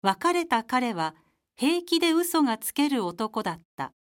別れた彼は平気で嘘がつける男だった。